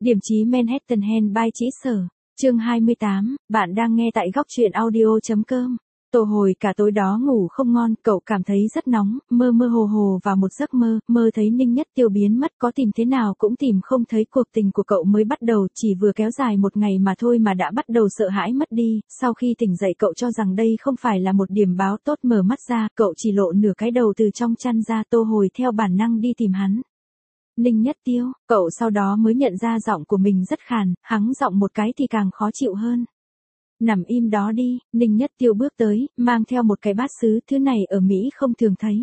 Điểm chí Manhattan Handball Trĩ Sở, chương 28, bạn đang nghe tại góc truyện audio.com. Tô Hồi cả tối đó ngủ không ngon, cậu cảm thấy rất nóng, mơ mơ hồ hồ vào một giấc mơ, mơ thấy Ninh Nhất Tiêu biến mất, có tìm thế nào cũng tìm không thấy. Cuộc tình của cậu mới bắt đầu, chỉ vừa kéo dài một ngày mà thôi mà đã bắt đầu sợ hãi mất đi. Sau khi tỉnh dậy cậu cho rằng đây không phải là một điểm báo tốt, mở mắt ra, cậu chỉ lộ nửa cái đầu từ trong chăn ra. Tô Hồi theo bản năng đi tìm hắn. Ninh Nhất Tiêu, cậu sau đó mới nhận ra giọng của mình rất khàn, hắng giọng một cái thì càng khó chịu hơn. Nằm im đó đi. Ninh Nhất Tiêu bước tới, mang theo một cái bát sứ, thứ này ở Mỹ không thường thấy.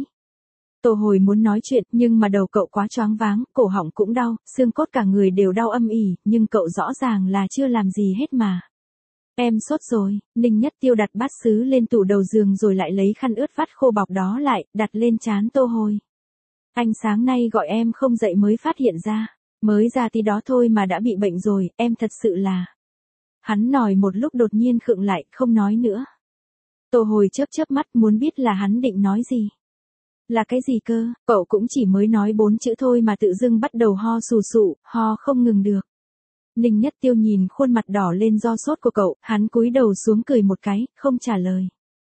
Tô Hồi muốn nói chuyện, nhưng mà đầu cậu quá choáng váng, cổ họng cũng đau, xương cốt cả người đều đau âm ỉ, nhưng cậu rõ ràng là chưa làm gì hết mà. Em sốt rồi. Ninh Nhất Tiêu đặt bát sứ lên tủ đầu giường rồi lại lấy khăn ướt vắt khô bọc đó lại, đặt lên trán Tô Hồi. Anh sáng nay gọi em không dậy mới phát hiện ra. Mới ra tí đó thôi mà đã bị bệnh rồi, em thật sự là... Hắn nói một lúc đột nhiên khựng lại, không nói nữa. Tô Hồi chớp mắt muốn biết là hắn định nói gì. Là cái gì cơ, cậu cũng chỉ mới nói 4 chữ thôi mà tự dưng bắt đầu ho sù sụ, ho không ngừng được. Ninh Nhất Tiêu nhìn khuôn mặt đỏ lên do sốt của cậu, hắn cúi đầu xuống cười một cái, không trả lời.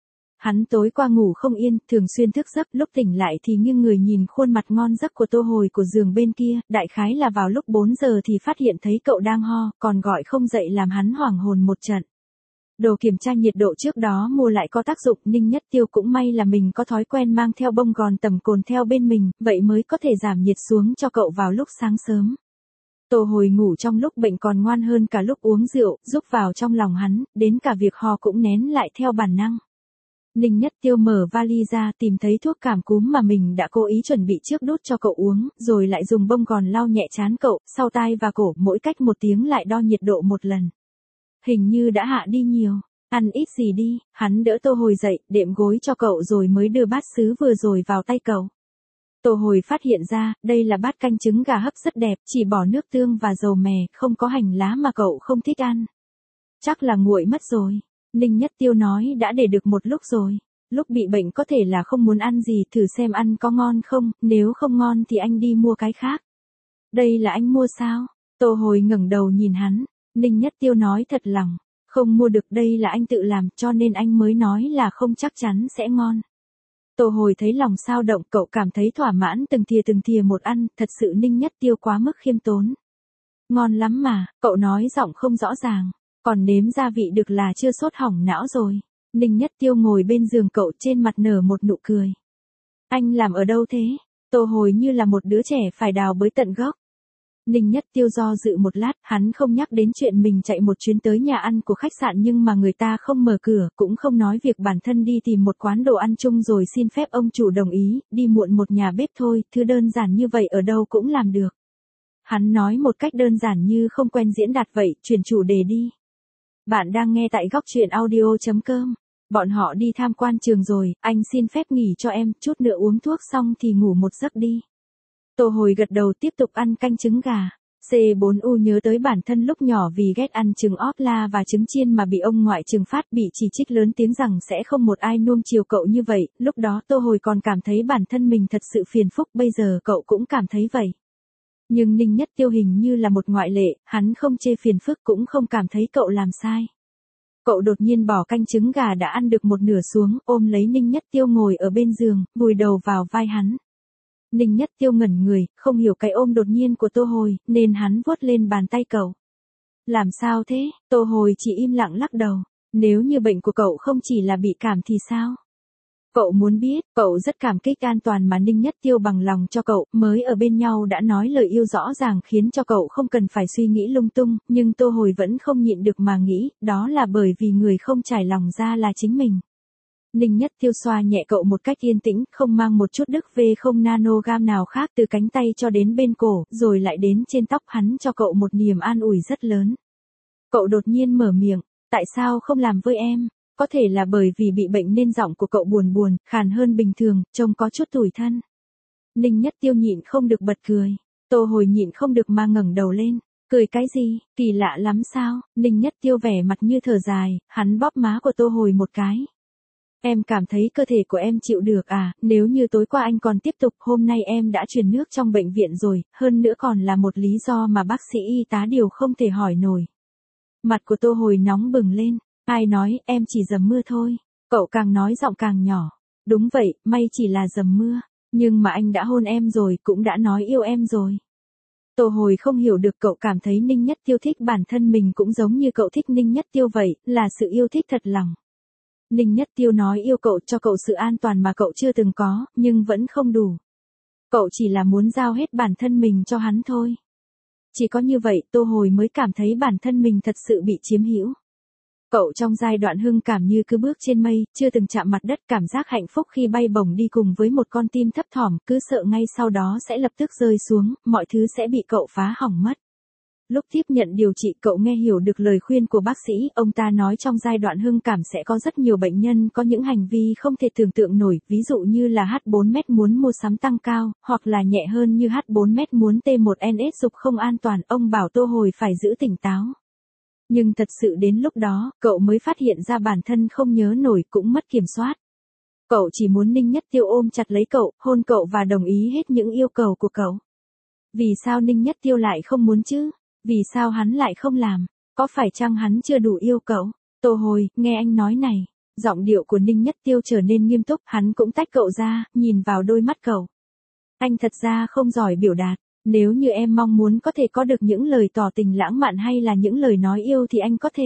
Hắn tối qua ngủ không yên, thường xuyên thức giấc, lúc tỉnh lại thì nghiêng người nhìn khuôn mặt ngon giấc của Tô Hồi của giường bên kia, đại khái là vào lúc 4 giờ thì phát hiện thấy cậu đang ho, còn gọi không dậy làm hắn hoảng hồn một trận. Đồ kiểm tra nhiệt độ trước đó mua lại có tác dụng, Ninh Nhất Tiêu cũng may là mình có thói quen mang theo bông gòn tầm cồn theo bên mình, vậy mới có thể giảm nhiệt xuống cho cậu vào lúc sáng sớm. Tô Hồi ngủ trong lúc bệnh còn ngoan hơn cả lúc uống rượu, giúp vào trong lòng hắn, đến cả việc ho cũng nén lại theo bản năng. Ninh Nhất Tiêu mở vali ra tìm thấy thuốc cảm cúm mà mình đã cố ý chuẩn bị trước đút cho cậu uống, rồi lại dùng bông gòn lau nhẹ trán cậu, sau tai và cổ, mỗi cách 1 tiếng lại đo nhiệt độ một lần. Hình như đã hạ đi nhiều, ăn ít gì đi, hắn đỡ Tô Hồi dậy, đệm gối cho cậu rồi mới đưa bát sứ vừa rồi vào tay cậu. Tô Hồi phát hiện ra, đây là bát canh trứng gà hấp rất đẹp, chỉ bỏ nước tương và dầu mè, không có hành lá mà cậu không thích ăn. Chắc là nguội mất rồi. Ninh Nhất Tiêu nói đã để được một lúc rồi. Lúc bị bệnh có thể là không muốn ăn gì, thử xem ăn có ngon không, nếu không ngon thì anh đi mua cái khác. Đây là anh mua sao? Tô Hồi ngẩng đầu nhìn hắn. Ninh Nhất Tiêu nói thật lòng, không mua được, đây là anh tự làm, cho nên anh mới nói là không chắc chắn sẽ ngon. Tô Hồi thấy lòng sao động, cậu cảm thấy thỏa mãn từng thìa một ăn, thật sự Ninh Nhất Tiêu quá mức khiêm tốn. Ngon lắm mà, cậu nói giọng không rõ ràng. Còn nếm gia vị được là chưa sốt hỏng não rồi. Ninh Nhất Tiêu ngồi bên giường cậu, trên mặt nở một nụ cười. Anh làm ở đâu thế? Tô Hồi như là một đứa trẻ phải đào bới tận gốc. Ninh Nhất Tiêu do dự một lát, hắn không nhắc đến chuyện mình chạy một chuyến tới nhà ăn của khách sạn nhưng mà người ta không mở cửa, cũng không nói việc bản thân đi tìm một quán đồ ăn chung rồi xin phép ông chủ đồng ý, đi muộn một nhà bếp thôi, thứ đơn giản như vậy ở đâu cũng làm được. Hắn nói một cách đơn giản như không quen diễn đạt vậy, chuyển chủ đề đi. Bạn đang nghe tại góc truyện audio.com. Bọn họ đi tham quan trường rồi, anh xin phép nghỉ cho em, chút nữa uống thuốc xong thì ngủ một giấc đi. Tô Hồi gật đầu tiếp tục ăn canh trứng gà. C4U nhớ tới bản thân lúc nhỏ vì ghét ăn trứng óp la và trứng chiên mà bị ông ngoại trừng phạt, bị chỉ trích lớn tiếng rằng sẽ không một ai nuông chiều cậu như vậy, lúc đó Tô Hồi còn cảm thấy bản thân mình thật sự phiền phức, bây giờ cậu cũng cảm thấy vậy. Nhưng Ninh Nhất Tiêu hình như là một ngoại lệ, hắn không chê phiền phức cũng không cảm thấy cậu làm sai. Cậu đột nhiên bỏ canh trứng gà đã ăn được một nửa xuống, ôm lấy Ninh Nhất Tiêu ngồi ở bên giường, vùi đầu vào vai hắn. Ninh Nhất Tiêu ngẩn người, không hiểu cái ôm đột nhiên của Tô Hồi, nên hắn vuốt lên bàn tay cậu. Làm sao thế? Tô Hồi chỉ im lặng lắc đầu. Nếu như bệnh của cậu không chỉ là bị cảm thì sao? Cậu muốn biết, cậu rất cảm kích an toàn mà Ninh Nhất Tiêu bằng lòng cho cậu, mới ở bên nhau đã nói lời yêu rõ ràng khiến cho cậu không cần phải suy nghĩ lung tung, nhưng Tô Hồi vẫn không nhịn được mà nghĩ, đó là bởi vì người không trải lòng ra là chính mình. Ninh Nhất Tiêu xoa nhẹ cậu một cách yên tĩnh, không mang một chút đức về không nanogam nào khác từ cánh tay cho đến bên cổ, rồi lại đến trên tóc hắn cho cậu một niềm an ủi rất lớn. Cậu đột nhiên mở miệng, tại sao không làm với em? Có thể là bởi vì bị bệnh nên giọng của cậu buồn, khàn hơn bình thường, trông có chút tủi thân. Ninh Nhất Tiêu nhịn không được bật cười. Tô Hồi nhịn không được mà ngẩng đầu lên. Cười cái gì, kỳ lạ lắm sao? Ninh Nhất Tiêu vẻ mặt như thở dài, hắn bóp má của Tô Hồi một cái. Em cảm thấy cơ thể của em chịu được à, nếu như tối qua anh còn tiếp tục, hôm nay em đã truyền nước trong bệnh viện rồi, hơn nữa còn là một lý do mà bác sĩ y tá điều không thể hỏi nổi. Mặt của Tô Hồi nóng bừng lên, ai nói, em chỉ dầm mưa thôi. Cậu càng nói giọng càng nhỏ. Đúng vậy, may chỉ là dầm mưa, nhưng mà anh đã hôn em rồi, cũng đã nói yêu em rồi. Tô Hồi không hiểu được, cậu cảm thấy Ninh Nhất Tiêu thích bản thân mình cũng giống như cậu thích Ninh Nhất Tiêu vậy, là sự yêu thích thật lòng. Ninh Nhất Tiêu nói yêu cậu, cho cậu sự an toàn mà cậu chưa từng có, nhưng vẫn không đủ. Cậu chỉ là muốn giao hết bản thân mình cho hắn thôi. Chỉ có như vậy, Tô Hồi mới cảm thấy bản thân mình thật sự bị chiếm hữu. Cậu trong giai đoạn hưng cảm như cứ bước trên mây, chưa từng chạm mặt đất, cảm giác hạnh phúc khi bay bổng đi cùng với một con tim thấp thỏm, cứ sợ ngay sau đó sẽ lập tức rơi xuống, mọi thứ sẽ bị cậu phá hỏng mất. Lúc tiếp nhận điều trị, cậu nghe hiểu được lời khuyên của bác sĩ, ông ta nói trong giai đoạn hưng cảm sẽ có rất nhiều bệnh nhân có những hành vi không thể tưởng tượng nổi, ví dụ như là H4M muốn mua sắm tăng cao, hoặc là nhẹ hơn như H4M muốn T1NS dục không an toàn, ông bảo Tô Hồi phải giữ tỉnh táo. Nhưng thật sự đến lúc đó, cậu mới phát hiện ra bản thân không nhớ nổi, cũng mất kiểm soát. Cậu chỉ muốn Ninh Nhất Tiêu ôm chặt lấy cậu, hôn cậu và đồng ý hết những yêu cầu của cậu. Vì sao Ninh Nhất Tiêu lại không muốn chứ? Vì sao hắn lại không làm? Có phải chăng hắn chưa đủ yêu cậu? Tô Hồi, nghe anh nói này. Giọng điệu của Ninh Nhất Tiêu trở nên nghiêm túc, hắn cũng tách cậu ra, nhìn vào đôi mắt cậu. Anh thật ra không giỏi biểu đạt. Nếu như em mong muốn có thể có được những lời tỏ tình lãng mạn hay là những lời nói yêu thì anh có thể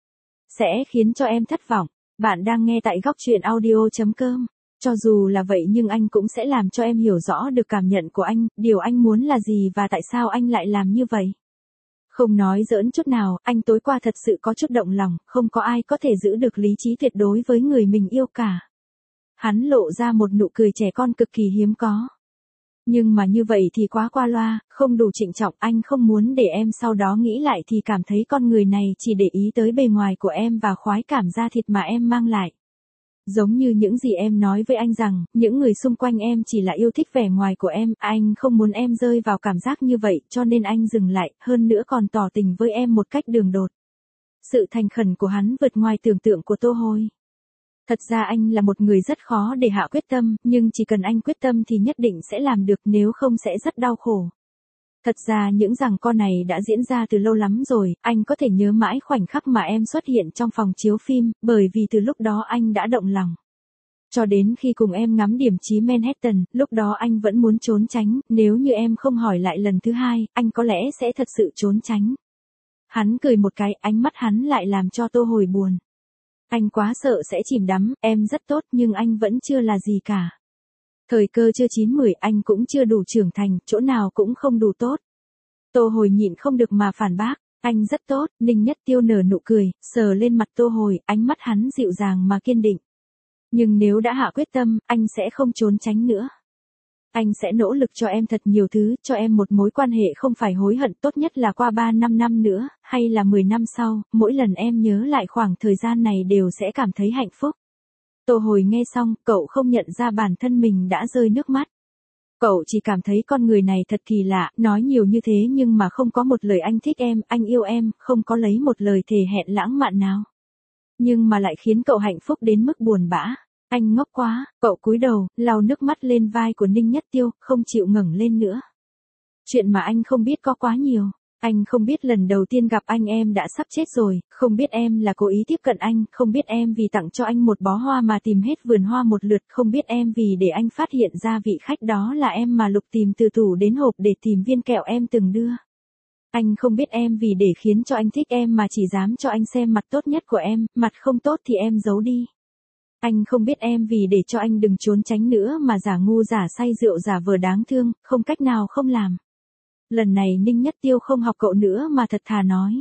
sẽ khiến cho em thất vọng. Bạn đang nghe tại góc truyện audio.com. Cho dù là vậy nhưng anh cũng sẽ làm cho em hiểu rõ được cảm nhận của anh, điều anh muốn là gì và tại sao anh lại làm như vậy. Không nói giỡn chút nào, anh tối qua thật sự có chút động lòng, không có ai có thể giữ được lý trí tuyệt đối với người mình yêu cả. Hắn lộ ra một nụ cười trẻ con cực kỳ hiếm có. Nhưng mà như vậy thì quá qua loa, không đủ trịnh trọng, anh không muốn để em sau đó nghĩ lại thì cảm thấy con người này chỉ để ý tới bề ngoài của em và khoái cảm da thịt mà em mang lại. Giống như những gì em nói với anh rằng, những người xung quanh em chỉ là yêu thích vẻ ngoài của em, anh không muốn em rơi vào cảm giác như vậy, cho nên anh dừng lại, hơn nữa còn tỏ tình với em một cách đường đột. Sự thành khẩn của hắn vượt ngoài tưởng tượng của Tô Hồi. Thật ra anh là một người rất khó để hạ quyết tâm, nhưng chỉ cần anh quyết tâm thì nhất định sẽ làm được, nếu không sẽ rất đau khổ. Thật ra những giằng co này đã diễn ra từ lâu lắm rồi, anh có thể nhớ mãi khoảnh khắc mà em xuất hiện trong phòng chiếu phim, bởi vì từ lúc đó anh đã động lòng. Cho đến khi cùng em ngắm điểm chí Manhattan, lúc đó anh vẫn muốn trốn tránh, nếu như em không hỏi lại lần thứ hai, anh có lẽ sẽ thật sự trốn tránh. Hắn cười một cái, ánh mắt hắn lại làm cho Tô Hồi buồn. Anh quá sợ sẽ chìm đắm, em rất tốt nhưng anh vẫn chưa là gì cả. Thời cơ chưa chín mùi, anh cũng chưa đủ trưởng thành, chỗ nào cũng không đủ tốt. Tô Hồi nhịn không được mà phản bác, anh rất tốt. Ninh Nhất Tiêu nở nụ cười, sờ lên mặt Tô Hồi, ánh mắt hắn dịu dàng mà kiên định. Nhưng nếu đã hạ quyết tâm, anh sẽ không trốn tránh nữa. Anh sẽ nỗ lực cho em thật nhiều thứ, cho em một mối quan hệ không phải hối hận, tốt nhất là qua 3-5 năm nữa, hay là 10 năm sau, mỗi lần em nhớ lại khoảng thời gian này đều sẽ cảm thấy hạnh phúc. Tô Hồi nghe xong, cậu không nhận ra bản thân mình đã rơi nước mắt. Cậu chỉ cảm thấy con người này thật kỳ lạ, nói nhiều như thế nhưng mà không có một lời anh thích em, anh yêu em, không có lấy một lời thề hẹn lãng mạn nào. Nhưng mà lại khiến cậu hạnh phúc đến mức buồn bã. Anh ngốc quá, cậu cúi đầu, lau nước mắt lên vai của Ninh Nhất Tiêu, không chịu ngẩng lên nữa. Chuyện mà anh không biết có quá nhiều. Anh không biết lần đầu tiên gặp anh em đã sắp chết rồi, không biết em là cố ý tiếp cận anh, không biết em vì tặng cho anh một bó hoa mà tìm hết vườn hoa một lượt, không biết em vì để anh phát hiện ra vị khách đó là em mà lục tìm từ tủ đến hộp để tìm viên kẹo em từng đưa. Anh không biết em vì để khiến cho anh thích em mà chỉ dám cho anh xem mặt tốt nhất của em, mặt không tốt thì em giấu đi. Anh không biết em vì để cho anh đừng trốn tránh nữa mà giả ngu giả say rượu giả vờ đáng thương, không cách nào không làm. Lần này Ninh Nhất Tiêu không học cậu nữa mà thật thà nói.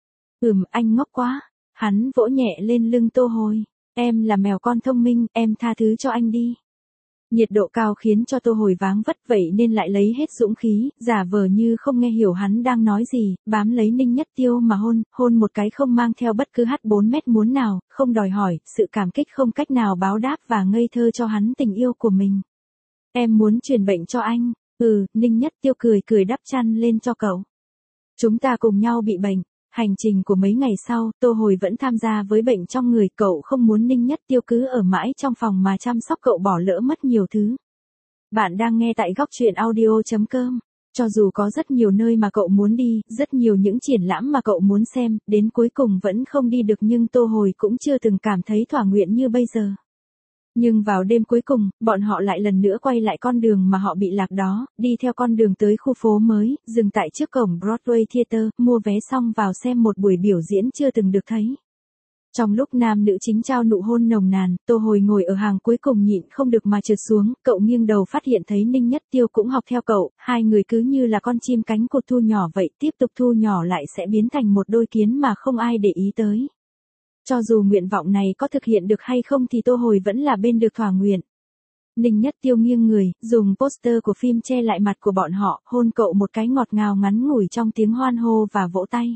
Anh ngốc quá. Hắn vỗ nhẹ lên lưng Tô Hồi. Em là mèo con thông minh, em tha thứ cho anh đi. Nhiệt độ cao khiến cho Tô Hồi váng vất, vậy nên lại lấy hết dũng khí, giả vờ như không nghe hiểu hắn đang nói gì, bám lấy Ninh Nhất Tiêu mà hôn một cái không mang theo bất cứ H4M muốn nào, không đòi hỏi, sự cảm kích không cách nào báo đáp và ngây thơ cho hắn tình yêu của mình. Em muốn truyền bệnh cho anh. Ninh Nhất Tiêu cười đắp chăn lên cho cậu. Chúng ta cùng nhau bị bệnh. Hành trình của mấy ngày sau, Tô Hồi vẫn tham gia với bệnh trong người, cậu không muốn Ninh Nhất Tiêu cứ ở mãi trong phòng mà chăm sóc cậu, bỏ lỡ mất nhiều thứ. Bạn đang nghe tại góc truyện audio.com. Cho dù có rất nhiều nơi mà cậu muốn đi, rất nhiều những triển lãm mà cậu muốn xem, đến cuối cùng vẫn không đi được, nhưng Tô Hồi cũng chưa từng cảm thấy thỏa nguyện như bây giờ. Nhưng vào đêm cuối cùng, bọn họ lại lần nữa quay lại con đường mà họ bị lạc đó, đi theo con đường tới khu phố mới, dừng tại trước cổng Broadway Theater, mua vé xong vào xem một buổi biểu diễn chưa từng được thấy. Trong lúc nam nữ chính trao nụ hôn nồng nàn, Tô Hồi ngồi ở hàng cuối cùng nhịn không được mà trượt xuống, cậu nghiêng đầu phát hiện thấy Ninh Nhất Tiêu cũng học theo cậu, hai người cứ như là con chim cánh cụt thu nhỏ vậy, tiếp tục thu nhỏ lại sẽ biến thành một đôi kiến mà không ai để ý tới. Cho dù nguyện vọng này có thực hiện được hay không thì Tô Hồi vẫn là bên được thỏa nguyện. Ninh Nhất Tiêu nghiêng người, dùng poster của phim che lại mặt của bọn họ, hôn cậu một cái ngọt ngào ngắn ngủi trong tiếng hoan hô và vỗ tay.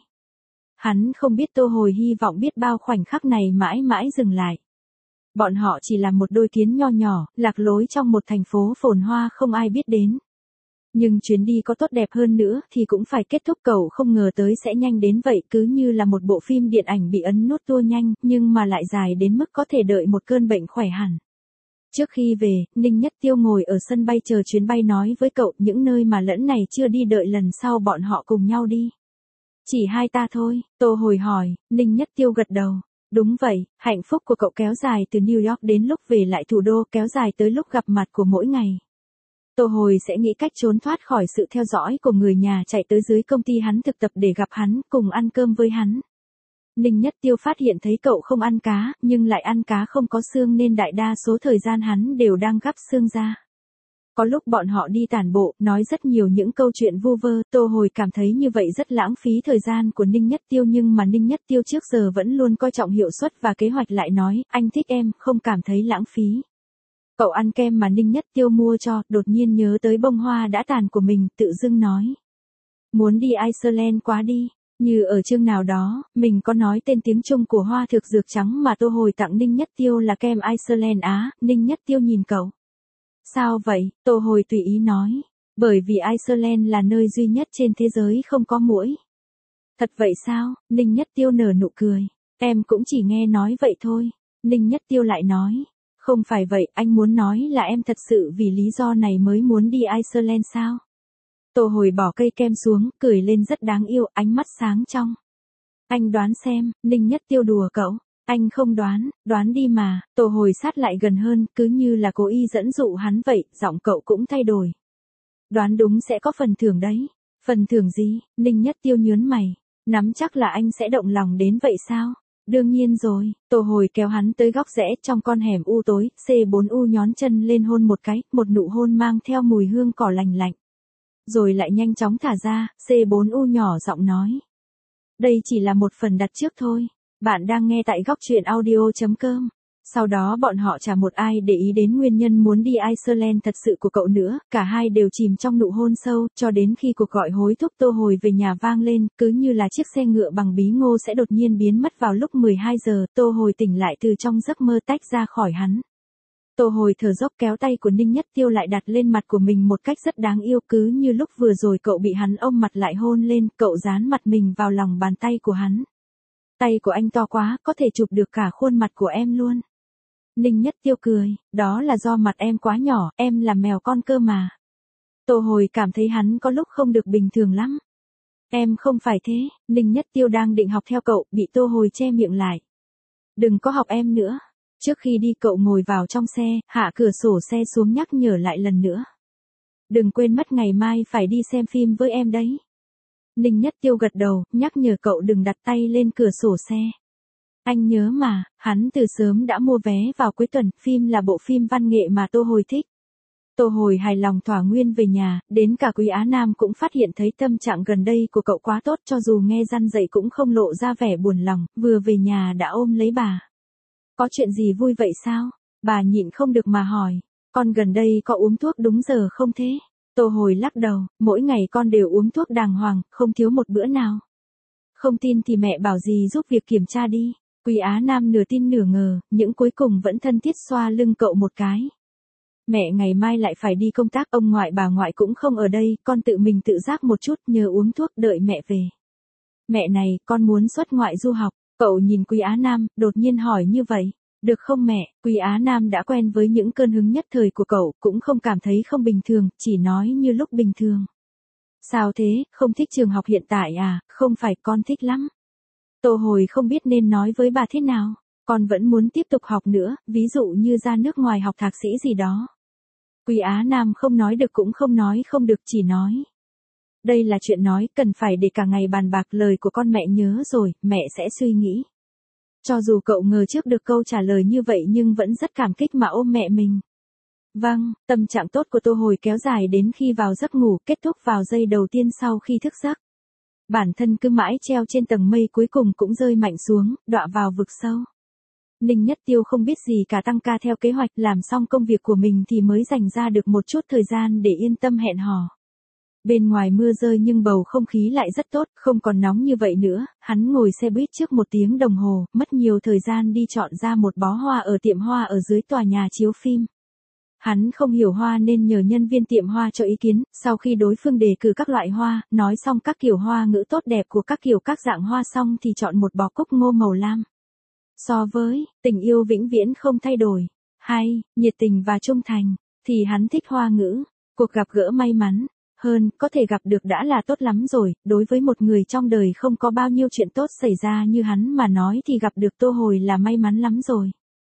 Hắn không biết Tô Hồi hy vọng biết bao khoảnh khắc này mãi mãi dừng lại. Bọn họ chỉ là một đôi kiến nho nhỏ, lạc lối trong một thành phố phồn hoa không ai biết đến. Nhưng chuyến đi có tốt đẹp hơn nữa thì cũng phải kết thúc, cậu không ngờ tới sẽ nhanh đến vậy, cứ như là một bộ phim điện ảnh bị ấn nút tua nhanh, nhưng mà lại dài đến mức có thể đợi một cơn bệnh khỏe hẳn. Trước khi về, Ninh Nhất Tiêu ngồi ở sân bay chờ chuyến bay nói với cậu những nơi mà lẫn này chưa đi, đợi lần sau bọn họ cùng nhau đi. Chỉ hai ta thôi, Tô Hồi hỏi, Ninh Nhất Tiêu gật đầu. Đúng vậy, hạnh phúc của cậu kéo dài từ New York đến lúc về lại thủ đô, kéo dài tới lúc gặp mặt của mỗi ngày. Tô Hồi sẽ nghĩ cách trốn thoát khỏi sự theo dõi của người nhà, chạy tới dưới công ty hắn thực tập để gặp hắn, cùng ăn cơm với hắn. Ninh Nhất Tiêu phát hiện thấy cậu không ăn cá, nhưng lại ăn cá không có xương nên đại đa số thời gian hắn đều đang gắp xương ra. Có lúc bọn họ đi tản bộ, nói rất nhiều những câu chuyện vu vơ, Tô Hồi cảm thấy như vậy rất lãng phí thời gian của Ninh Nhất Tiêu, nhưng mà Ninh Nhất Tiêu trước giờ vẫn luôn coi trọng hiệu suất và kế hoạch, lại nói, anh thích em, không cảm thấy lãng phí. Cậu ăn kem mà Ninh Nhất Tiêu mua cho, đột nhiên nhớ tới bông hoa đã tàn của mình, tự dưng nói. Muốn đi Iceland quá đi. Như ở chương nào đó, mình có nói tên tiếng Trung của hoa thực dược trắng mà Tô Hồi tặng Ninh Nhất Tiêu là kem Iceland á. Ninh Nhất Tiêu nhìn cậu. Sao vậy? Tô Hồi tùy ý nói. Bởi vì Iceland là nơi duy nhất trên thế giới không có muỗi. Thật vậy sao? Ninh Nhất Tiêu nở nụ cười. Em cũng chỉ nghe nói vậy thôi. Ninh Nhất Tiêu lại nói. Không phải vậy, anh muốn nói là em thật sự vì lý do này mới muốn đi Iceland sao? Tô Hồi bỏ cây kem xuống, cười lên rất đáng yêu, ánh mắt sáng trong. Anh đoán xem, Ninh Nhất Tiêu đùa cậu. Anh không đoán, đoán đi mà. Tô Hồi sát lại gần hơn, cứ như là cố ý dẫn dụ hắn vậy, giọng cậu cũng thay đổi. Đoán đúng sẽ có phần thưởng đấy. Phần thưởng gì? Ninh Nhất Tiêu nhớn mày. Nắm chắc là anh sẽ động lòng đến vậy sao? Đương nhiên rồi. Tô Hồi kéo hắn tới góc rẽ trong con hẻm u tối, C4U nhón chân lên hôn một cái, một nụ hôn mang theo mùi hương cỏ lành lạnh. Rồi lại nhanh chóng thả ra, C4U nhỏ giọng nói. Đây chỉ là một phần đặt trước thôi. Bạn đang nghe tại góc truyện audio.com. Sau đó bọn họ chả một ai để ý đến nguyên nhân muốn đi Iceland thật sự của cậu nữa, cả hai đều chìm trong nụ hôn sâu, cho đến khi cuộc gọi hối thúc Tô Hồi về nhà vang lên, cứ như là chiếc xe ngựa bằng bí ngô sẽ đột nhiên biến mất vào lúc 12 giờ, Tô Hồi tỉnh lại từ trong giấc mơ tách ra khỏi hắn. Tô Hồi thở dốc kéo tay của Ninh Nhất Tiêu lại đặt lên mặt của mình một cách rất đáng yêu, cứ như lúc vừa rồi cậu bị hắn ôm mặt lại hôn lên, cậu dán mặt mình vào lòng bàn tay của hắn. Tay của anh to quá, có thể chụp được cả khuôn mặt của em luôn. Ninh Nhất Tiêu cười, đó là do mặt em quá nhỏ, em là mèo con cơ mà. Tô Hồi cảm thấy hắn có lúc không được bình thường lắm. Em không phải thế, Ninh Nhất Tiêu đang định học theo cậu, bị Tô Hồi che miệng lại. Đừng có học em nữa. Trước khi đi cậu ngồi vào trong xe, hạ cửa sổ xe xuống nhắc nhở lại lần nữa. Đừng quên mất ngày mai phải đi xem phim với em đấy. Ninh Nhất Tiêu gật đầu, nhắc nhở cậu đừng đặt tay lên cửa sổ xe. Anh nhớ mà, hắn từ sớm đã mua vé vào cuối tuần, phim là bộ phim văn nghệ mà Tô Hồi thích. Tô Hồi hài lòng thỏa nguyên về nhà, đến cả Quý Á Nam cũng phát hiện thấy tâm trạng gần đây của cậu quá tốt, cho dù nghe răn dậy cũng không lộ ra vẻ buồn lòng, vừa về nhà đã ôm lấy bà. Có chuyện gì vui vậy sao? Bà nhịn không được mà hỏi, con gần đây có uống thuốc đúng giờ không thế? Tô Hồi lắc đầu, mỗi ngày con đều uống thuốc đàng hoàng, không thiếu một bữa nào. Không tin thì mẹ bảo gì giúp việc kiểm tra đi. Quý Á Nam nửa tin nửa ngờ, nhưng cuối cùng vẫn thân thiết xoa lưng cậu một cái. Mẹ ngày mai lại phải đi công tác, ông ngoại bà ngoại cũng không ở đây, con tự mình tự giác một chút, nhờ uống thuốc đợi mẹ về. Mẹ này, con muốn xuất ngoại du học. Cậu nhìn Quý Á Nam, đột nhiên hỏi như vậy. Được không mẹ? Quý Á Nam đã quen với những cơn hứng nhất thời của cậu, cũng không cảm thấy không bình thường, chỉ nói như lúc bình thường. Sao thế, không thích trường học hiện tại à? Không phải, con thích lắm. Tô Hồi không biết nên nói với bà thế nào. Con vẫn muốn tiếp tục học nữa, ví dụ như ra nước ngoài học thạc sĩ gì đó. Quý Á Nam không nói được cũng không nói không được, chỉ nói. Đây là chuyện nói, cần phải để cả ngày bàn bạc, lời của con mẹ nhớ rồi, mẹ sẽ suy nghĩ. Cho dù cậu ngờ trước được câu trả lời như vậy nhưng vẫn rất cảm kích mà ôm mẹ mình. Vâng, tâm trạng tốt của Tô Hồi kéo dài đến khi vào giấc ngủ, kết thúc vào giây đầu tiên sau khi thức giấc. Bản thân cứ mãi treo trên tầng mây cuối cùng cũng rơi mạnh xuống, đọa vào vực sâu. Ninh Nhất Tiêu không biết gì cả, tăng ca theo kế hoạch, làm xong công việc của mình thì mới dành ra được một chút thời gian để yên tâm hẹn hò. Bên ngoài mưa rơi nhưng bầu không khí lại rất tốt, không còn nóng như vậy nữa, hắn ngồi xe buýt trước 1 tiếng đồng hồ, mất nhiều thời gian đi chọn ra một bó hoa ở tiệm hoa ở dưới tòa nhà chiếu phim. Hắn không hiểu hoa nên nhờ nhân viên tiệm hoa cho ý kiến, sau khi đối phương đề cử các loại hoa, nói xong các kiểu hoa ngữ tốt đẹp của các kiểu các dạng hoa xong thì chọn một bó cúc ngô màu lam. So với tình yêu vĩnh viễn không thay đổi, hay nhiệt tình và trung thành, thì hắn thích hoa ngữ. Cuộc gặp gỡ may mắn hơn, có thể gặp được đã là tốt lắm rồi, đối với một người trong đời không có bao nhiêu chuyện tốt xảy ra như hắn mà nói thì gặp được Tô Hồi là may mắn lắm rồi.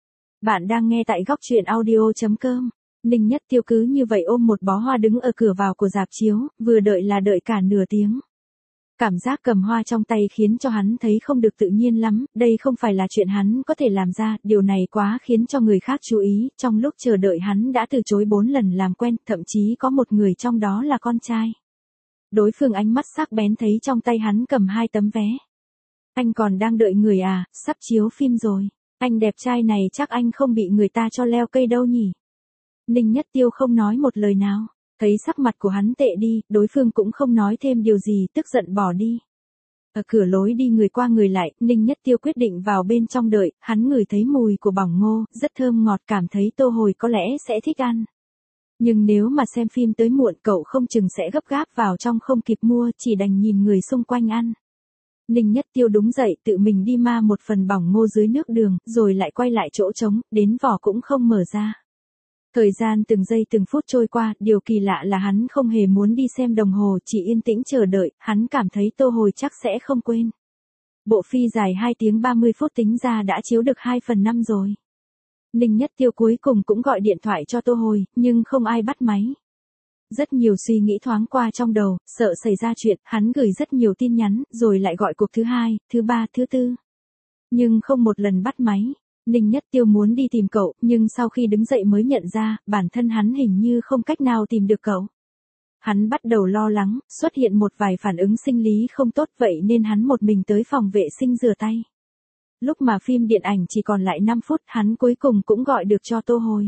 Bạn đang nghe tại góc truyện audio.com. Ninh Nhất Tiêu cứ như vậy ôm một bó hoa đứng ở cửa vào của rạp chiếu, vừa đợi là đợi cả nửa tiếng. Cảm giác cầm hoa trong tay khiến cho hắn thấy không được tự nhiên lắm, đây không phải là chuyện hắn có thể làm ra, điều này quá khiến cho người khác chú ý, trong lúc chờ đợi hắn đã từ chối 4 lần làm quen, thậm chí có một người trong đó là con trai. Đối phương ánh mắt sắc bén thấy trong tay hắn cầm 2 tấm vé. Anh còn đang đợi người à, sắp chiếu phim rồi. Anh đẹp trai này chắc anh không bị người ta cho leo cây đâu nhỉ. Ninh Nhất Tiêu không nói một lời nào. Thấy sắc mặt của hắn tệ đi, đối phương cũng không nói thêm điều gì, tức giận bỏ đi. Ở cửa lối đi người qua người lại, Ninh Nhất Tiêu quyết định vào bên trong đợi, hắn ngửi thấy mùi của bỏng ngô, rất thơm ngọt, cảm thấy Tô Hồi có lẽ sẽ thích ăn. Nhưng nếu mà xem phim tới muộn cậu không chừng sẽ gấp gáp vào trong không kịp mua, chỉ đành nhìn người xung quanh ăn. Ninh Nhất Tiêu đúng dậy tự mình đi ma một phần bỏng ngô dưới nước đường, rồi lại quay lại chỗ trống, đến vỏ cũng không mở ra. Thời gian từng giây từng phút trôi qua, điều kỳ lạ là hắn không hề muốn đi xem đồng hồ, chỉ yên tĩnh chờ đợi, hắn cảm thấy Tô Hồi chắc sẽ không quên. Bộ phi dài 2 tiếng 30 phút tính ra đã chiếu được 2/5 rồi. Ninh Nhất Tiêu cuối cùng cũng gọi điện thoại cho Tô Hồi, nhưng không ai bắt máy. Rất nhiều suy nghĩ thoáng qua trong đầu, sợ xảy ra chuyện, hắn gửi rất nhiều tin nhắn, rồi lại gọi cuộc thứ 2, thứ 3, thứ 4. Nhưng không một lần bắt máy. Ninh Nhất Tiêu muốn đi tìm cậu, nhưng sau khi đứng dậy mới nhận ra, bản thân hắn hình như không cách nào tìm được cậu. Hắn bắt đầu lo lắng, xuất hiện một vài phản ứng sinh lý không tốt, vậy nên hắn một mình tới phòng vệ sinh rửa tay. Lúc mà phim điện ảnh chỉ còn lại 5 phút, hắn cuối cùng cũng gọi được cho Tô Hồi.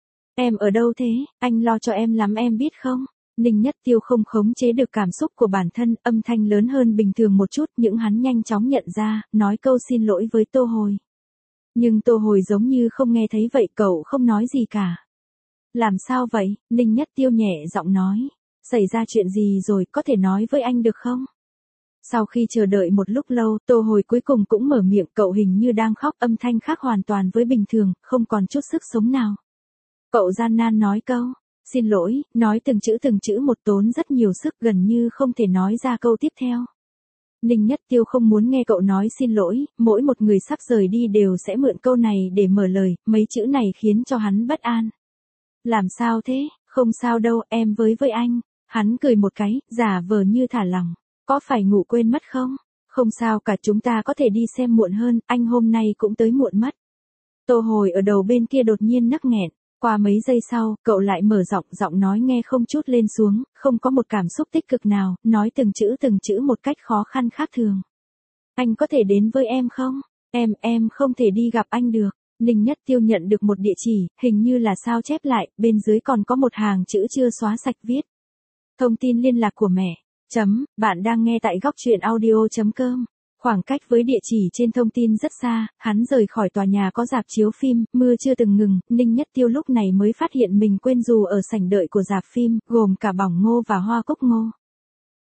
Em ở đâu thế, anh lo cho em lắm em biết không? Ninh Nhất Tiêu không khống chế được cảm xúc của bản thân, âm thanh lớn hơn bình thường một chút, nhưng hắn nhanh chóng nhận ra, nói câu xin lỗi với Tô Hồi. Nhưng Tô Hồi giống như không nghe thấy vậy, cậu không nói gì cả. Làm sao vậy? Ninh Nhất Tiêu nhẹ giọng nói. Xảy ra chuyện gì rồi, có thể nói với anh được không? Sau khi chờ đợi một lúc lâu, Tô Hồi cuối cùng cũng mở miệng, cậu hình như đang khóc, âm thanh khác hoàn toàn với bình thường, không còn chút sức sống nào. Cậu gian nan nói câu, xin lỗi, nói từng chữ một, tốn rất nhiều sức, gần như không thể nói ra câu tiếp theo. Ninh Nhất Tiêu không muốn nghe cậu nói xin lỗi, mỗi một người sắp rời đi đều sẽ mượn câu này để mở lời, mấy chữ này khiến cho hắn bất an. Làm sao thế, không sao đâu, em với anh. Hắn cười một cái, giả vờ như thả lỏng. Có phải ngủ quên mất không? Không sao cả, chúng ta có thể đi xem muộn hơn, anh hôm nay cũng tới muộn mất. Tô Hồi ở đầu bên kia đột nhiên nấc nghẹn. Qua mấy giây sau, cậu lại mở giọng nói nghe không chút lên xuống, không có một cảm xúc tích cực nào, nói từng chữ một cách khó khăn khác thường. Anh có thể đến với em không? Em không thể đi gặp anh được. Ninh Nhất Tiêu nhận được một địa chỉ, hình như là sao chép lại, bên dưới còn có một hàng chữ chưa xóa sạch viết. Thông tin liên lạc của mẹ. Bạn đang nghe tại góc truyện audio.com. Khoảng cách với địa chỉ trên thông tin rất xa, hắn rời khỏi tòa nhà có rạp chiếu phim, mưa chưa từng ngừng, Ninh Nhất Tiêu lúc này mới phát hiện mình quên dù ở sảnh đợi của rạp phim, gồm cả bỏng ngô và hoa cúc ngô.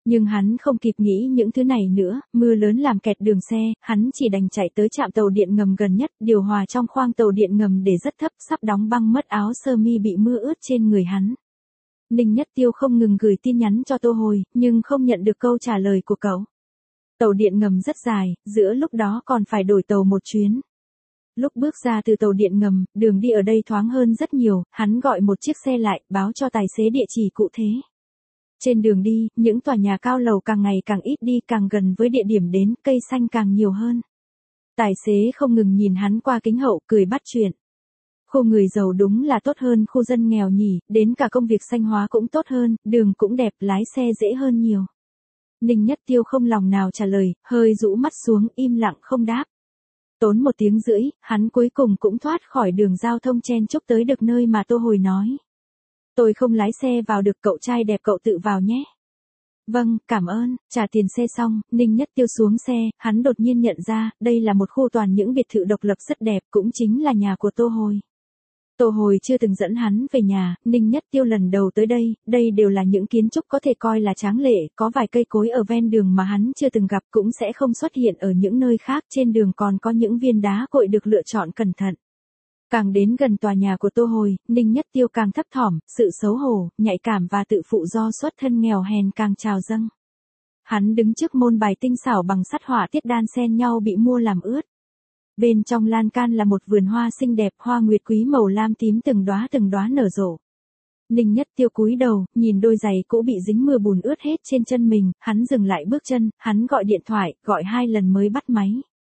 Nhưng hắn không kịp nghĩ những thứ này nữa, mưa lớn làm kẹt đường xe, hắn chỉ đành chạy tới trạm tàu điện ngầm gần nhất, điều hòa trong khoang tàu điện ngầm để rất thấp, sắp đóng băng mất áo sơ mi bị mưa ướt trên người hắn. Ninh Nhất Tiêu không ngừng gửi tin nhắn cho Tô Hồi, nhưng không nhận được câu trả lời của cậu. Tàu điện ngầm rất dài, giữa lúc đó còn phải đổi tàu một chuyến. Lúc bước ra từ tàu điện ngầm, đường đi ở đây thoáng hơn rất nhiều, hắn gọi một chiếc xe lại, báo cho tài xế địa chỉ cụ thể. Trên đường đi, những tòa nhà cao lầu càng ngày càng ít đi, càng gần với địa điểm đến, cây xanh càng nhiều hơn. Tài xế không ngừng nhìn hắn qua kính hậu, cười bắt chuyện. Khu người giàu đúng là tốt hơn khu dân nghèo nhỉ, đến cả công việc xanh hóa cũng tốt hơn, đường cũng đẹp, lái xe dễ hơn nhiều. Ninh Nhất Tiêu không lòng nào trả lời, hơi rũ mắt xuống, im lặng không đáp. Tốn 1 tiếng rưỡi, hắn cuối cùng cũng thoát khỏi đường giao thông chen chúc tới được nơi mà Tô Hồi nói. Tôi không lái xe vào được, cậu trai đẹp cậu tự vào nhé. Vâng, cảm ơn, trả tiền xe xong, Ninh Nhất Tiêu xuống xe, hắn đột nhiên nhận ra, đây là một khu toàn những biệt thự độc lập rất đẹp, cũng chính là nhà của Tô Hồi. Tô Hồi chưa từng dẫn hắn về nhà, Ninh Nhất Tiêu lần đầu tới đây đều là những kiến trúc có thể coi là tráng lệ, có vài cây cối ở ven đường mà hắn chưa từng gặp cũng sẽ không xuất hiện ở những nơi khác, trên đường còn có những viên đá cội được lựa chọn cẩn thận. Càng đến gần tòa nhà của Tô Hồi, Ninh Nhất Tiêu càng thấp thỏm, sự xấu hổ, nhạy cảm và tự phụ do xuất thân nghèo hèn càng trào dâng. Hắn đứng trước môn bài tinh xảo bằng sắt họa tiết đan xen nhau bị mua làm ướt. Bên trong lan can là một vườn hoa xinh đẹp, hoa nguyệt quý màu lam tím từng đóa nở rộ. Ninh Nhất Tiêu cúi đầu, nhìn đôi giày cũ bị dính mưa bùn ướt hết trên chân mình, hắn dừng lại bước chân, hắn gọi điện thoại, gọi 2 lần mới bắt máy.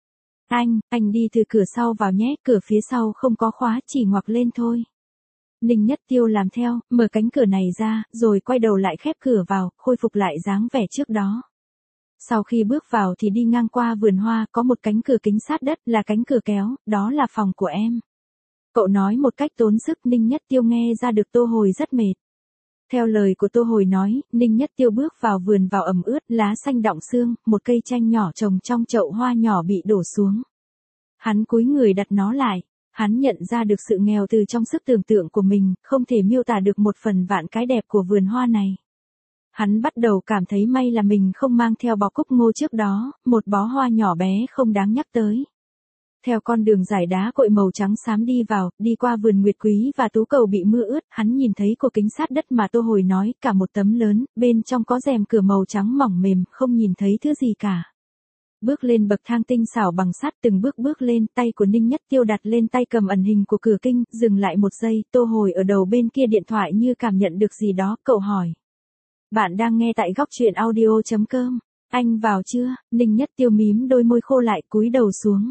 Anh đi từ cửa sau vào nhé, cửa phía sau không có khóa, chỉ ngoặc lên thôi. Ninh Nhất Tiêu làm theo, mở cánh cửa này ra, rồi quay đầu lại khép cửa vào, khôi phục lại dáng vẻ trước đó. Sau khi bước vào thì đi ngang qua vườn hoa, có một cánh cửa kính sát đất, là cánh cửa kéo, đó là phòng của em. Cậu nói một cách tốn sức, Ninh Nhất Tiêu nghe ra được Tô Hồi rất mệt. Theo lời của Tô Hồi nói, Ninh Nhất Tiêu bước vào vườn vào ẩm ướt, lá xanh đọng xương, một cây chanh nhỏ trồng trong chậu hoa nhỏ bị đổ xuống. Hắn cúi người đặt nó lại, hắn nhận ra được sự nghèo từ trong sức tưởng tượng của mình, không thể miêu tả được 1/1000 cái đẹp của vườn hoa này. Hắn bắt đầu cảm thấy may là mình không mang theo bó cúc ngô trước đó, một bó hoa nhỏ bé không đáng nhắc tới. Theo con đường dải đá cội màu trắng xám đi vào, đi qua vườn nguyệt quý và tú cầu bị mưa ướt, hắn nhìn thấy cổ kính sát đất mà Tô Hồi nói, cả một tấm lớn, bên trong có rèm cửa màu trắng mỏng mềm, không nhìn thấy thứ gì cả. Bước lên bậc thang tinh xảo bằng sắt, từng bước lên, tay của Ninh Nhất Tiêu đặt lên tay cầm ẩn hình của cửa kinh, dừng lại một giây, Tô Hồi ở đầu bên kia điện thoại như cảm nhận được gì đó, cậu hỏi. Bạn đang nghe tại góc truyện audio.com. Anh vào chưa? Ninh Nhất Tiêu mím đôi môi khô lại, cúi đầu xuống.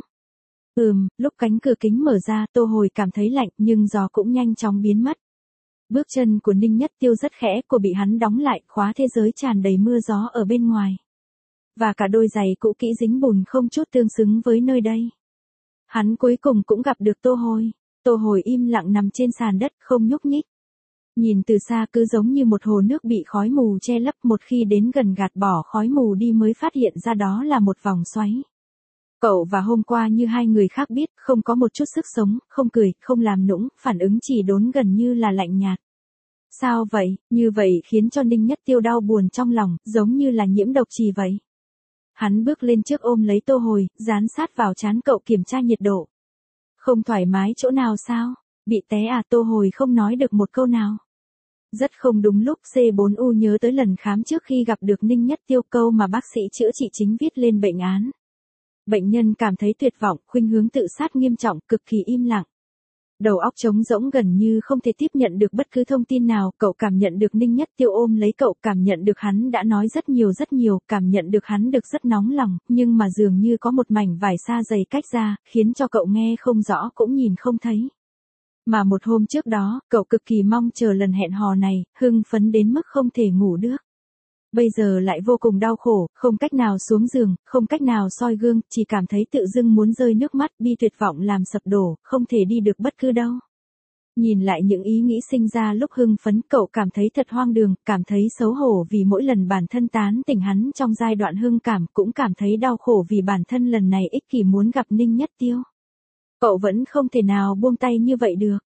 Lúc cánh cửa kính mở ra, Tô Hồi cảm thấy lạnh, nhưng gió cũng nhanh chóng biến mất. Bước chân của Ninh Nhất Tiêu rất khẽ, cổ bị hắn đóng lại, khóa thế giới tràn đầy mưa gió ở bên ngoài. Và cả đôi giày cũ kỹ dính bùn không chút tương xứng với nơi đây. Hắn cuối cùng cũng gặp được Tô Hồi. Tô Hồi im lặng nằm trên sàn đất, không nhúc nhích. Nhìn từ xa cứ giống như một hồ nước bị khói mù che lấp, một khi đến gần gạt bỏ khói mù đi mới phát hiện ra đó là một vòng xoáy. Cậu và hôm qua như hai người khác biết, không có một chút sức sống, không cười, không làm nũng, phản ứng chỉ đốn gần như là lạnh nhạt. Sao vậy? Như vậy khiến cho Ninh Nhất Tiêu đau buồn trong lòng, giống như là nhiễm độc trì vậy. Hắn bước lên trước ôm lấy Tô Hồi, dán sát vào trán cậu kiểm tra nhiệt độ. Không thoải mái chỗ nào sao? Bị té à? Tô Hồi không nói được một câu nào. Rất không đúng lúc, C4U nhớ tới lần khám trước khi gặp được Ninh Nhất Tiêu, câu mà bác sĩ chữa trị chính viết lên bệnh án. Bệnh nhân cảm thấy tuyệt vọng, khuynh hướng tự sát nghiêm trọng, cực kỳ im lặng. Đầu óc trống rỗng gần như không thể tiếp nhận được bất cứ thông tin nào, cậu cảm nhận được Ninh Nhất Tiêu ôm lấy cậu, cảm nhận được hắn đã nói rất nhiều, cảm nhận được hắn được rất nóng lòng, nhưng mà dường như có một mảnh vải sa dày cách ra, khiến cho cậu nghe không rõ cũng nhìn không thấy. Mà một hôm trước đó, cậu cực kỳ mong chờ lần hẹn hò này, hưng phấn đến mức không thể ngủ được. Bây giờ lại vô cùng đau khổ, không cách nào xuống giường, không cách nào soi gương, chỉ cảm thấy tự dưng muốn rơi nước mắt, bi tuyệt vọng làm sập đổ, không thể đi được bất cứ đâu. Nhìn lại những ý nghĩ sinh ra lúc hưng phấn, cậu cảm thấy thật hoang đường, cảm thấy xấu hổ vì mỗi lần bản thân tán tỉnh hắn trong giai đoạn hưng cảm, cũng cảm thấy đau khổ vì bản thân lần này ích kỷ muốn gặp Ninh Nhất Tiêu. Cậu vẫn không thể nào buông tay như vậy được.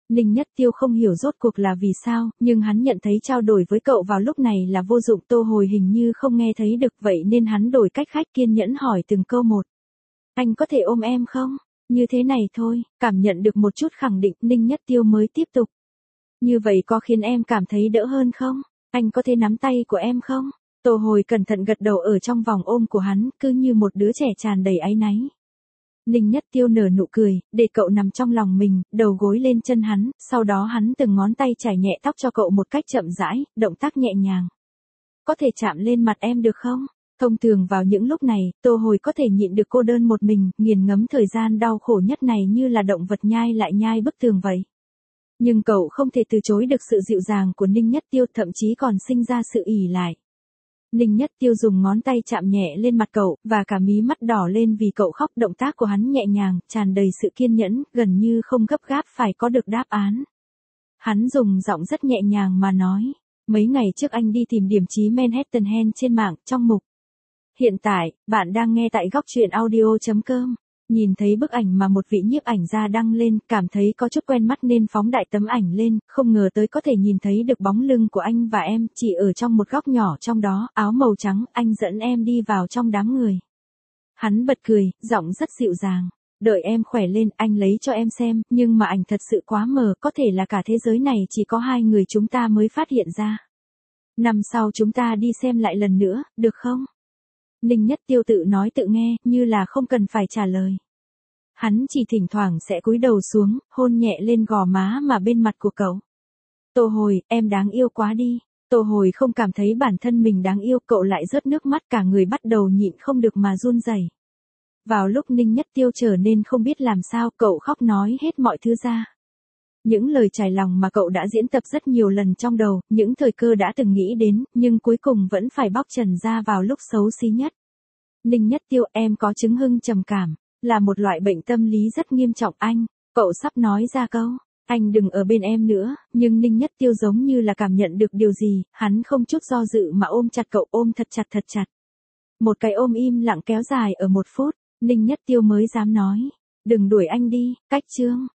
Ninh Nhất Tiêu không hiểu rốt cuộc là vì sao, nhưng hắn nhận thấy trao đổi với cậu vào lúc này là vô dụng. Tô Hồi hình như không nghe thấy được vậy nên hắn đổi cách khách kiên nhẫn hỏi từng câu một. Anh có thể ôm em không? Như thế này thôi, cảm nhận được một chút khẳng định Ninh Nhất Tiêu mới tiếp tục. Như vậy có khiến em cảm thấy đỡ hơn không? Anh có thể nắm tay của em không? Tô Hồi cẩn thận gật đầu ở trong vòng ôm của hắn, cứ như một đứa trẻ tràn đầy áy náy. Ninh Nhất Tiêu nở nụ cười, để cậu nằm trong lòng mình, đầu gối lên chân hắn, sau đó hắn từng ngón tay trải nhẹ tóc cho cậu một cách chậm rãi, động tác nhẹ nhàng. Có thể chạm lên mặt em được không? Thông thường vào những lúc này, Tô Hồi có thể nhịn được cô đơn một mình, nghiền ngẫm thời gian đau khổ nhất này như là động vật nhai lại nhai bức tường vậy. Nhưng cậu không thể từ chối được sự dịu dàng của Ninh Nhất Tiêu, thậm chí còn sinh ra sự ỉ lại. Ninh Nhất Tiêu dùng ngón tay chạm nhẹ lên mặt cậu, và cả mí mắt đỏ lên vì cậu khóc. Động tác của hắn nhẹ nhàng, tràn đầy sự kiên nhẫn, gần như không gấp gáp phải có được đáp án. Hắn dùng giọng rất nhẹ nhàng mà nói, mấy ngày trước anh đi tìm điểm chí Manhattan Hen trên mạng, trong mục. Hiện tại, bạn đang nghe tại góc truyện audio.com. Nhìn thấy bức ảnh mà một vị nhiếp ảnh gia đăng lên, cảm thấy có chút quen mắt nên phóng đại tấm ảnh lên, không ngờ tới có thể nhìn thấy được bóng lưng của anh và em, chỉ ở trong một góc nhỏ trong đó, áo màu trắng, anh dẫn em đi vào trong đám người. Hắn bật cười, giọng rất dịu dàng. Đợi em khỏe lên, anh lấy cho em xem, nhưng mà ảnh thật sự quá mờ, có thể là cả thế giới này chỉ có hai người chúng ta mới phát hiện ra. Năm sau chúng ta đi xem lại lần nữa, được không? Ninh Nhất Tiêu tự nói tự nghe, như là không cần phải trả lời. Hắn chỉ thỉnh thoảng sẽ cúi đầu xuống, hôn nhẹ lên gò má mà bên mặt của cậu. Tô Hồi, em đáng yêu quá đi. Tô Hồi không cảm thấy bản thân mình đáng yêu, cậu lại rớt nước mắt, cả người bắt đầu nhịn không được mà run rẩy. Vào lúc Ninh Nhất Tiêu trở nên không biết làm sao, cậu khóc nói hết mọi thứ ra. Những lời trải lòng mà cậu đã diễn tập rất nhiều lần trong đầu, những thời cơ đã từng nghĩ đến, nhưng cuối cùng vẫn phải bóc trần ra vào lúc xấu xí nhất. Ninh Nhất Tiêu, em có chứng hưng trầm cảm, là một loại bệnh tâm lý rất nghiêm trọng anh. Cậu sắp nói ra câu, anh đừng ở bên em nữa, nhưng Ninh Nhất Tiêu giống như là cảm nhận được điều gì, hắn không chút do dự mà ôm chặt cậu, ôm thật chặt. Một cái ôm im lặng kéo dài ở 1 phút, Ninh Nhất Tiêu mới dám nói, đừng đuổi anh đi, cách chương.